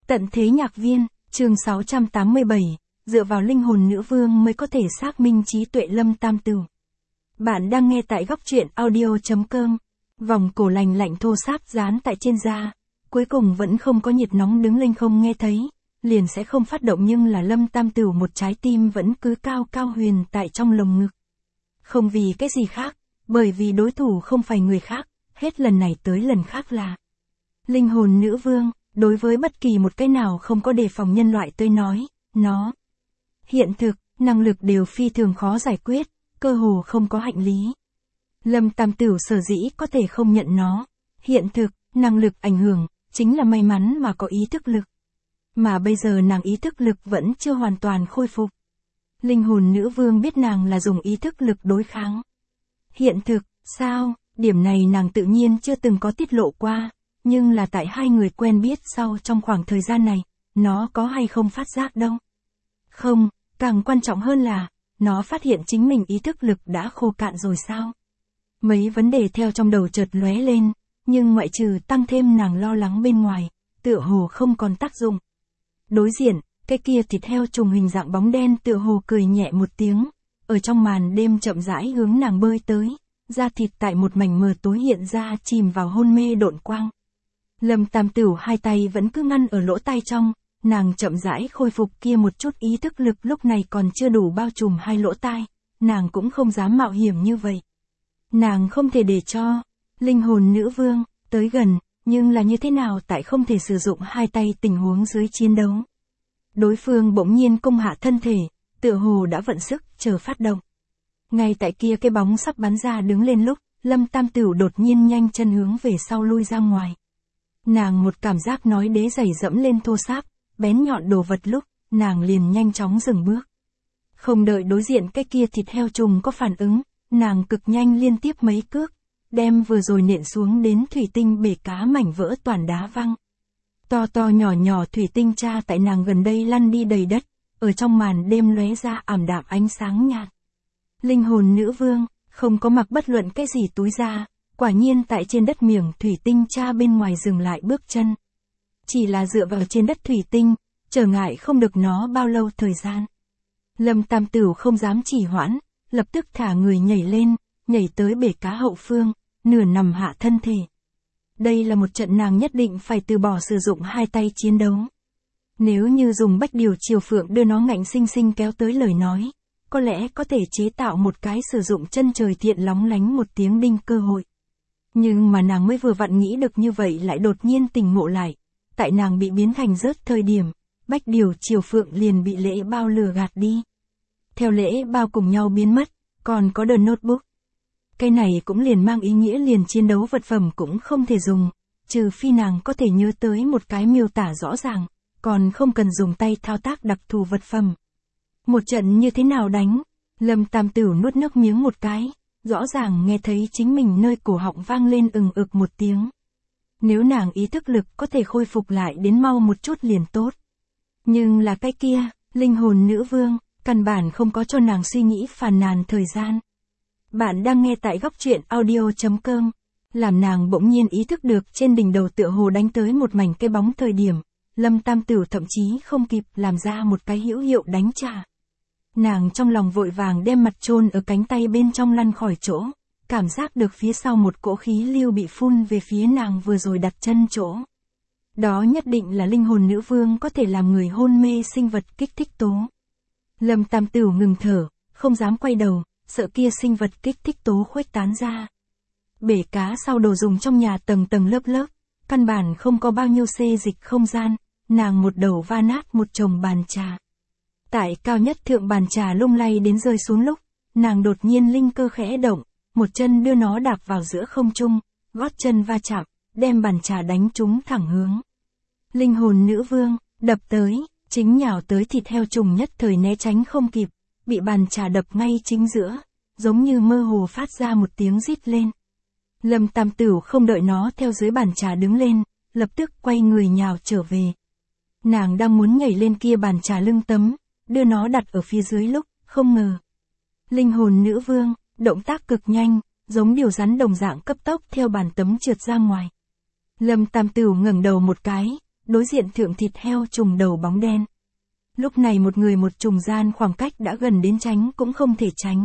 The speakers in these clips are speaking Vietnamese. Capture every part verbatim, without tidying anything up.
Tận thế nhạc viên, chương sáu trăm tám mươi bảy, dựa vào linh hồn nữ vương mới có thể xác minh trí tuệ Lâm Tam Tửu. Bạn đang nghe tại góc truyện audio chấm com. Vòng cổ lành lạnh thô ráp dán tại trên da, cuối cùng vẫn không có nhiệt nóng đứng lên, không nghe thấy, liền sẽ không phát động, nhưng là Lâm Tam Tửu một trái tim vẫn cứ cao cao huyền tại trong lồng ngực. Không vì cái gì khác, bởi vì đối thủ không phải người khác, hết lần này tới lần khác là linh hồn nữ vương. Đối với bất kỳ một cái nào không có đề phòng nhân loại tôi nói, nó hiện thực, năng lực đều phi thường khó giải quyết, cơ hồ không có hạnh lý. Lâm Tam Tửu sở dĩ có thể không nhận nó, hiện thực, năng lực ảnh hưởng, chính là may mắn mà có ý thức lực. Mà bây giờ nàng ý thức lực vẫn chưa hoàn toàn khôi phục. Linh hồn nữ vương biết nàng là dùng ý thức lực đối kháng. Hiện thực, sao, điểm này nàng tự nhiên chưa từng có tiết lộ qua. Nhưng là tại hai người quen biết sau trong khoảng thời gian này, nó có hay không phát giác đâu. Không, càng quan trọng hơn là, nó phát hiện chính mình ý thức lực đã khô cạn rồi sao. Mấy vấn đề theo trong đầu chợt lóe lên, nhưng ngoại trừ tăng thêm nàng lo lắng bên ngoài, tựa hồ không còn tác dụng. Đối diện, cái kia thịt heo trùng hình dạng bóng đen tựa hồ cười nhẹ một tiếng, ở trong màn đêm chậm rãi hướng nàng bơi tới, da thịt tại một mảnh mờ tối hiện ra chìm vào hôn mê độn quang. Lâm Tam Tửu hai tay vẫn cứ ngăn ở lỗ tai trong, nàng chậm rãi khôi phục kia một chút ý thức lực lúc này còn chưa đủ bao trùm hai lỗ tai, nàng cũng không dám mạo hiểm như vậy. Nàng không thể để cho linh hồn nữ vương tới gần, nhưng là như thế nào tại không thể sử dụng hai tay tình huống dưới chiến đấu. Đối phương bỗng nhiên công hạ thân thể, tựa hồ đã vận sức chờ phát động. Ngay tại kia cái bóng sắp bắn ra đứng lên lúc, Lâm Tam Tửu đột nhiên nhanh chân hướng về sau lui ra ngoài. Nàng một cảm giác nói đế giày dẫm lên thô ráp, bén nhọn đồ vật lúc, nàng liền nhanh chóng dừng bước. Không đợi đối diện cái kia thịt heo trùng có phản ứng, nàng cực nhanh liên tiếp mấy cước, đem vừa rồi nện xuống đến thủy tinh bể cá mảnh vỡ toàn đá văng. To to nhỏ nhỏ thủy tinh tra tại nàng gần đây lăn đi đầy đất, ở trong màn đêm lóe ra ảm đạm ánh sáng nhạt. Linh hồn nữ vương, không có mặc bất luận cái gì túi da. Quả nhiên tại trên đất miệng thủy tinh tra bên ngoài dừng lại bước chân. Chỉ là dựa vào trên đất thủy tinh, trở ngại không được nó bao lâu thời gian. Lâm Tam Tửu không dám trì hoãn, lập tức thả người nhảy lên, nhảy tới bể cá hậu phương, nửa nằm hạ thân thể. Đây là một trận nàng nhất định phải từ bỏ sử dụng hai tay chiến đấu. Nếu như dùng bách điều chiều phượng đưa nó ngạnh sinh sinh kéo tới lời nói, có lẽ có thể chế tạo một cái sử dụng chân trời thiện lóng lánh một tiếng đinh cơ hội. Nhưng mà nàng mới vừa vặn nghĩ được như vậy lại đột nhiên tỉnh ngộ lại, tại nàng bị biến thành rớt thời điểm, bách điều chiều phượng liền bị lễ bao lừa gạt đi. Theo lễ bao cùng nhau biến mất, còn có The Notebook. Cái này cũng liền mang ý nghĩa liền chiến đấu vật phẩm cũng không thể dùng, trừ phi nàng có thể nhớ tới một cái miêu tả rõ ràng, còn không cần dùng tay thao tác đặc thù vật phẩm. Một trận như thế nào đánh? Lâm Tam Tửu nuốt nước miếng một cái. Rõ ràng nghe thấy chính mình nơi cổ họng vang lên ừng ực một tiếng. Nếu nàng ý thức lực có thể khôi phục lại đến mau một chút liền tốt. Nhưng là cái kia, linh hồn nữ vương, căn bản không có cho nàng suy nghĩ phàn nàn thời gian. Bạn đang nghe tại góc truyện audio chấm com. Làm nàng bỗng nhiên ý thức được trên đỉnh đầu tựa hồ đánh tới một mảnh cái bóng thời điểm, Lâm Tam Tửu thậm chí không kịp làm ra một cái hữu hiệu đánh trả. Nàng trong lòng vội vàng đem mặt chôn ở cánh tay bên trong lăn khỏi chỗ, cảm giác được phía sau một cỗ khí lưu bị phun về phía nàng vừa rồi đặt chân chỗ. Đó nhất định là linh hồn nữ vương có thể làm người hôn mê sinh vật kích thích tố. Lâm Tam Tửu ngừng thở, không dám quay đầu, sợ kia sinh vật kích thích tố khuếch tán ra. Bể cá sau đồ dùng trong nhà tầng tầng lớp lớp, căn bản không có bao nhiêu xê dịch không gian, nàng một đầu va nát một chồng bàn trà. Tại cao nhất thượng bàn trà lung lay đến rơi xuống lúc, nàng đột nhiên linh cơ khẽ động, một chân đưa nó đạp vào giữa không trung, gót chân va chạm, đem bàn trà đánh trúng thẳng hướng. Linh hồn nữ vương, đập tới, chính nhào tới thịt heo trùng nhất thời né tránh không kịp, bị bàn trà đập ngay chính giữa, giống như mơ hồ phát ra một tiếng rít lên. Lâm Tam Tửu không đợi nó theo dưới bàn trà đứng lên, lập tức quay người nhào trở về. Nàng đang muốn nhảy lên kia bàn trà lưng tấm, đưa nó đặt ở phía dưới lúc, không ngờ. Linh hồn nữ vương, động tác cực nhanh, giống điều rắn đồng dạng cấp tốc theo bàn tấm trượt ra ngoài. Lâm Tam Tửu ngẩng đầu một cái, đối diện thượng thịt heo trùng đầu bóng đen. Lúc này một người một trùng gian khoảng cách đã gần đến tránh cũng không thể tránh.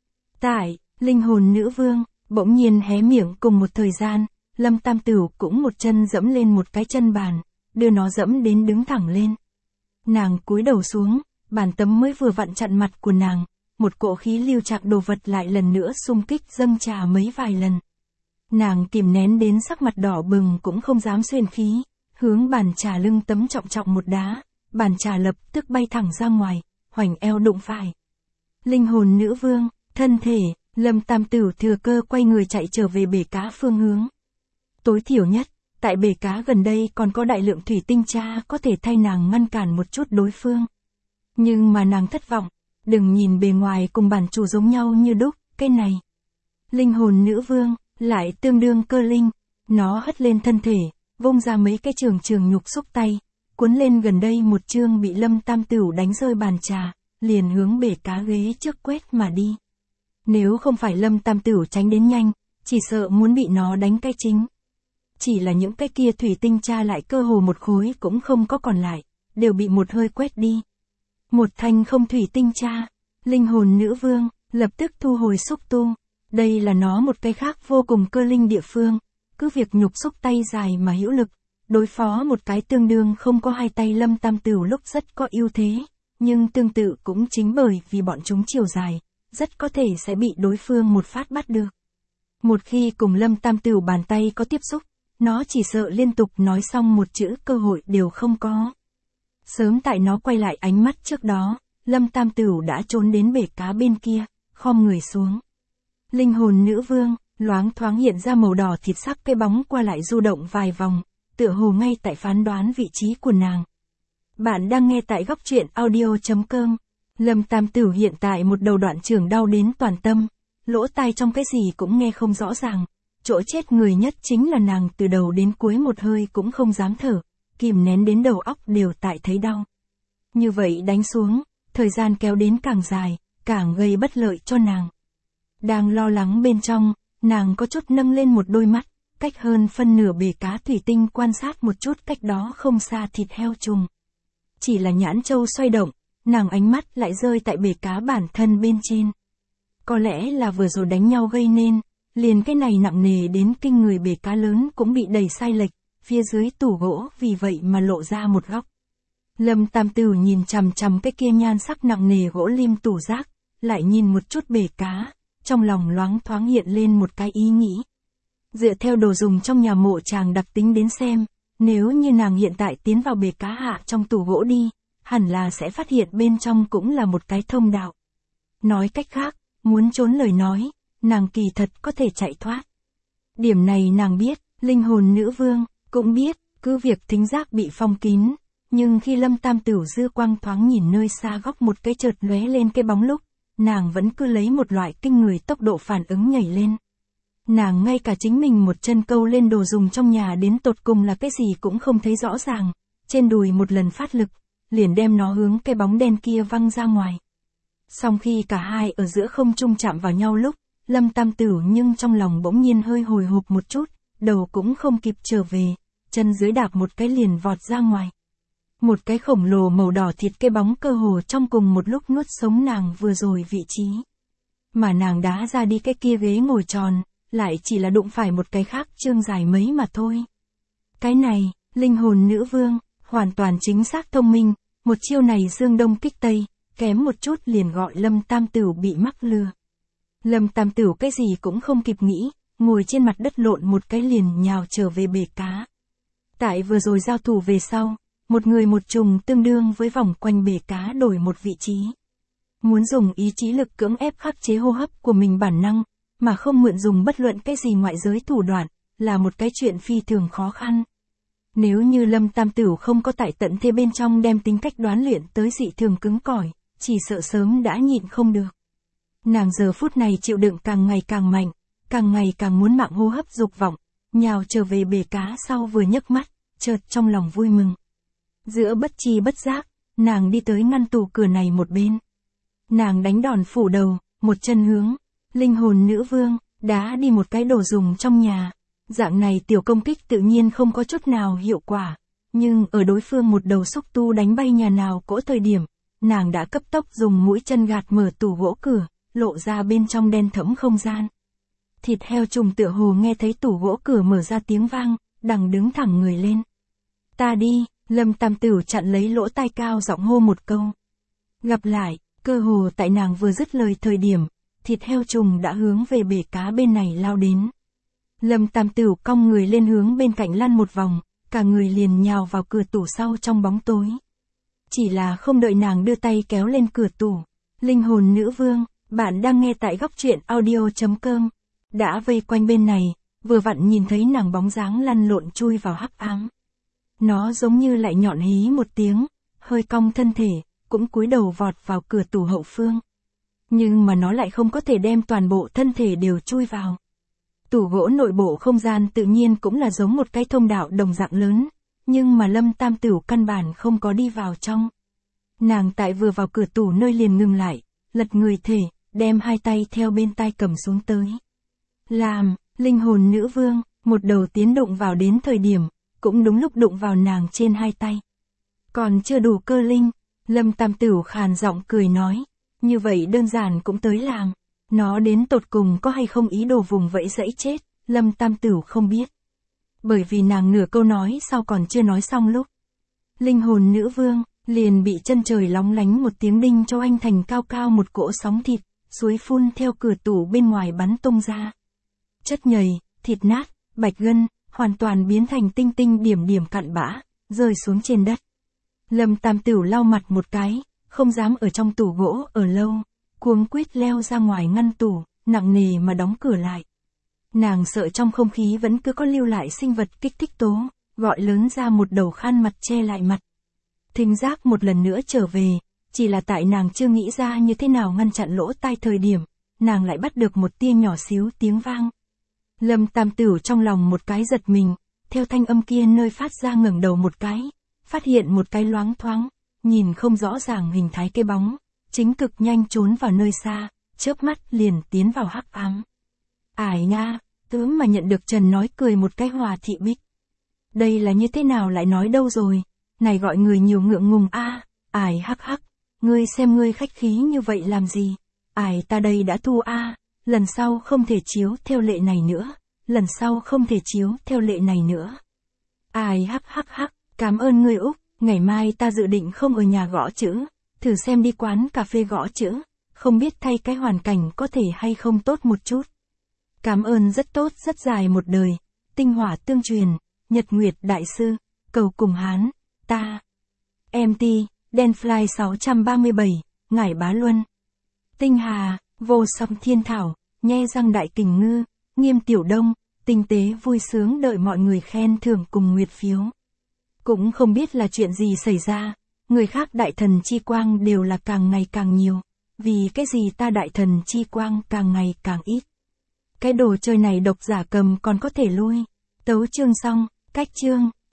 Tại, linh hồn nữ vương, bỗng nhiên hé miệng cùng một thời gian, Lâm Tam Tửu cũng một chân dẫm lên một cái chân bàn, đưa nó dẫm đến đứng thẳng lên. Nàng cúi đầu xuống, bàn tấm mới vừa vặn chặn mặt của nàng, một cỗ khí lưu chạc đồ vật lại lần nữa xung kích dâng trà mấy vài lần. Nàng kìm nén đến sắc mặt đỏ bừng cũng không dám xuyên khí, hướng bàn trà lưng tấm trọng trọng một đá, bàn trà lập tức bay thẳng ra ngoài, hoành eo đụng phải. Linh hồn nữ vương, thân thể, Lâm Tam Tửu thừa cơ quay người chạy trở về bể cá phương hướng. Tối thiểu nhất, tại bể cá gần đây còn có đại lượng thủy tinh tra có thể thay nàng ngăn cản một chút đối phương. Nhưng mà nàng thất vọng, đừng nhìn bề ngoài cùng bản chủ giống nhau như đúc, cái này. Linh hồn nữ vương, lại tương đương cơ linh, nó hất lên thân thể, vung ra mấy cái trường trường nhục xúc tay, cuốn lên gần đây một chương bị Lâm Tam Tửu đánh rơi bàn trà, liền hướng bể cá ghế trước quét mà đi. Nếu không phải Lâm Tam Tửu tránh đến nhanh, chỉ sợ muốn bị nó đánh cái chính. Chỉ là những cái kia thủy tinh tra lại cơ hồ một khối cũng không có còn lại, đều bị một hơi quét đi. Một thanh không thủy tinh tra, linh hồn nữ vương, lập tức thu hồi xúc tu. Đây là nó một cái khác vô cùng cơ linh địa phương, cứ việc nhục xúc tay dài mà hữu lực, đối phó một cái tương đương không có hai tay Lâm Tam Tửu lúc rất có ưu thế, nhưng tương tự cũng chính bởi vì bọn chúng chiều dài, rất có thể sẽ bị đối phương một phát bắt được. Một khi cùng Lâm Tam Tửu bàn tay có tiếp xúc, nó chỉ sợ liên tục nói xong một chữ cơ hội đều không có. Sớm tại nó quay lại ánh mắt trước đó, Lâm Tam Tửu đã trốn đến bể cá bên kia, khom người xuống. Linh hồn nữ vương, loáng thoáng hiện ra màu đỏ thịt sắc cái bóng qua lại du động vài vòng, tựa hồ ngay tại phán đoán vị trí của nàng. Bạn đang nghe tại góc truyện audio chấm com. Lâm Tam Tửu hiện tại một đầu đoạn trường đau đến toàn tâm, lỗ tai trong cái gì cũng nghe không rõ ràng. Chỗ chết người nhất chính là nàng từ đầu đến cuối một hơi cũng không dám thở, kìm nén đến đầu óc đều tại thấy đau. Như vậy đánh xuống, thời gian kéo đến càng dài, càng gây bất lợi cho nàng. Đang lo lắng bên trong, nàng có chút nâng lên một đôi mắt, cách hơn phân nửa bể cá thủy tinh quan sát một chút cách đó không xa thịt heo trùng. Chỉ là nhãn châu xoay động, nàng ánh mắt lại rơi tại bể cá bản thân bên trên. Có lẽ là vừa rồi đánh nhau gây nên, liền cái này nặng nề đến kinh người bể cá lớn cũng bị đẩy sai lệch, phía dưới tủ gỗ vì vậy mà lộ ra một góc. Lâm Tam Tửu nhìn chằm chằm cái kia nhan sắc nặng nề gỗ lim tủ rác, lại nhìn một chút bể cá, trong lòng loáng thoáng hiện lên một cái ý nghĩ. Dựa theo đồ dùng trong nhà mộ chàng đặc tính đến xem, nếu như nàng hiện tại tiến vào bể cá hạ trong tủ gỗ đi, hẳn là sẽ phát hiện bên trong cũng là một cái thông đạo. Nói cách khác, muốn trốn lời nói, nàng kỳ thật có thể chạy thoát. Điểm này nàng biết, linh hồn nữ vương, cũng biết, cứ việc thính giác bị phong kín, nhưng khi Lâm Tam Tửu dư quang thoáng nhìn nơi xa góc một cái chợt lóe lên cái bóng lúc, nàng vẫn cứ lấy một loại kinh người tốc độ phản ứng nhảy lên. Nàng ngay cả chính mình một chân câu lên đồ dùng trong nhà đến tột cùng là cái gì cũng không thấy rõ ràng, trên đùi một lần phát lực, liền đem nó hướng cái bóng đen kia văng ra ngoài. Song khi cả hai ở giữa không trung chạm vào nhau lúc, Lâm Tam Tửu nhưng trong lòng bỗng nhiên hơi hồi hộp một chút, đầu cũng không kịp trở về, chân dưới đạp một cái liền vọt ra ngoài. Một cái khổng lồ màu đỏ thịt cái bóng cơ hồ trong cùng một lúc nuốt sống nàng vừa rồi vị trí. Mà nàng đá ra đi cái kia ghế ngồi tròn, lại chỉ là đụng phải một cái khác chương dài mấy mà thôi. Cái này, linh hồn nữ vương, hoàn toàn chính xác thông minh, một chiêu này dương đông kích tây, kém một chút liền gọi Lâm Tam Tửu bị mắc lừa. Lâm Tam Tửu cái gì cũng không kịp nghĩ, ngồi trên mặt đất lộn một cái liền nhào trở về bể cá. Tại vừa rồi giao thủ về sau, một người một trùng tương đương với vòng quanh bể cá đổi một vị trí. Muốn dùng ý chí lực cưỡng ép khắc chế hô hấp của mình bản năng, mà không mượn dùng bất luận cái gì ngoại giới thủ đoạn, là một cái chuyện phi thường khó khăn. Nếu như Lâm Tam Tửu không có tại tận thế bên trong đem tính cách đoán luyện tới dị thường cứng cỏi, chỉ sợ sớm đã nhịn không được. Nàng giờ phút này chịu đựng càng ngày càng mạnh, càng ngày càng muốn mạng hô hấp dục vọng, nhào trở về bể cá sau vừa nhấc mắt, chợt trong lòng vui mừng. Giữa bất chi bất giác, nàng đi tới ngăn tủ cửa này một bên. Nàng đánh đòn phủ đầu, một chân hướng, linh hồn nữ vương, đá đi một cái đồ dùng trong nhà. Dạng này tiểu công kích tự nhiên không có chút nào hiệu quả, Nhưng ở đối phương một đầu xúc tu đánh bay nhà nào cỗ thời điểm, nàng đã cấp tốc dùng mũi chân gạt mở tủ gỗ cửa, lộ ra bên trong đen thẫm không gian. Thịt heo trùng tựa hồ nghe thấy tủ gỗ cửa mở ra tiếng vang, đằng đứng thẳng người lên. Ta đi, Lâm Tam Tửu chặn lấy lỗ tai cao giọng hô một câu. Gặp lại, cơ hồ tại nàng vừa dứt lời thời điểm, thịt heo trùng đã hướng về bể cá bên này lao đến. Lâm Tam Tửu cong người lên hướng bên cạnh lăn một vòng, cả người liền nhào vào cửa tủ sau trong bóng tối. Chỉ là không đợi nàng đưa tay kéo lên cửa tủ, linh hồn nữ vương, bạn đang nghe tại góc truyện audio chấm com, đã vây quanh bên này, vừa vặn nhìn thấy nàng bóng dáng lăn lộn chui vào hắc ám. Nó giống như lại nhọn hí một tiếng, hơi cong thân thể, cũng cúi đầu vọt vào cửa tủ hậu phương. Nhưng mà nó lại không có thể đem toàn bộ thân thể đều chui vào. Tủ gỗ nội bộ không gian tự nhiên cũng là giống một cái thông đạo đồng dạng lớn, nhưng mà Lâm Tam Tửu căn bản không có đi vào trong. Nàng tại vừa vào cửa tủ nơi liền ngừng lại, lật người thể, đem hai tay theo bên tai cầm xuống tới. Làm, linh hồn nữ vương, một đầu tiến đụng vào đến thời điểm, cũng đúng lúc đụng vào nàng trên hai tay. Còn chưa đủ cơ linh, Lâm Tam Tửu khàn giọng cười nói, như vậy đơn giản cũng tới làm. Nó đến tột cùng có hay không ý đồ vùng vẫy dẫy chết, Lâm Tam Tửu không biết. Bởi vì nàng nửa câu nói sau còn chưa nói xong lúc. Linh hồn nữ vương, liền bị chân trời lóng lánh một tiếng đinh cho anh thành cao cao một cỗ sóng thịt, suối phun theo cửa tủ bên ngoài bắn tung ra. Chất nhầy, thịt nát, bạch gân, hoàn toàn biến thành tinh tinh điểm điểm cặn bã, rơi xuống trên đất. Lâm Tam Tửu lau mặt một cái, không dám ở trong tủ gỗ ở lâu, cuống quýt leo ra ngoài ngăn tủ, nặng nề mà đóng cửa lại. Nàng sợ trong không khí vẫn cứ có lưu lại sinh vật kích thích tố, gọi lớn ra một đầu khăn mặt che lại mặt. Thính giác một lần nữa trở về, chỉ là tại nàng chưa nghĩ ra như thế nào ngăn chặn lỗ tai thời điểm, nàng lại bắt được một tia nhỏ xíu tiếng vang. Lâm Tam Tửu trong lòng một cái giật mình, theo thanh âm kia nơi phát ra ngẩng đầu một cái, phát hiện một cái loáng thoáng, nhìn không rõ ràng hình thái cái bóng, chính cực nhanh trốn vào nơi xa, chớp mắt liền tiến vào hắc ám. Ải nga, tướng mà nhận được Trần nói cười một cái hòa thị bích. Đây là như thế nào lại nói đâu rồi, này gọi người nhiều ngượng ngùng a, ải hắc hắc, ngươi xem ngươi khách khí như vậy làm gì, ải ta đây đã thu a, lần sau không thể chiếu theo lệ này nữa, lần sau không thể chiếu theo lệ này nữa. Ải hắc hắc hắc, cảm ơn ngươi Úc, ngày mai ta dự định không ở nhà gõ chữ, thử xem đi quán cà phê gõ chữ, không biết thay cái hoàn cảnh có thể hay không tốt một chút. Cảm ơn rất tốt rất dài một đời, tinh hỏa tương truyền, Nhật Nguyệt Đại Sư, cầu cùng Hán, ta. em tê, Denfly sáu ba bảy, Ngải Bá Luân. Tinh Hà, Vô Song Thiên Thảo, Nhe Răng Đại Kình Ngư, Nghiêm Tiểu Đông, tinh tế vui sướng đợi mọi người khen thưởng cùng nguyệt phiếu. Cũng không biết là chuyện gì xảy ra, người khác đại thần chi quang đều là càng ngày càng nhiều, vì cái gì ta đại thần chi quang càng ngày càng ít. Cái đồ chơi này độc giả cầm còn có thể lui. Tấu chương xong, cách chương.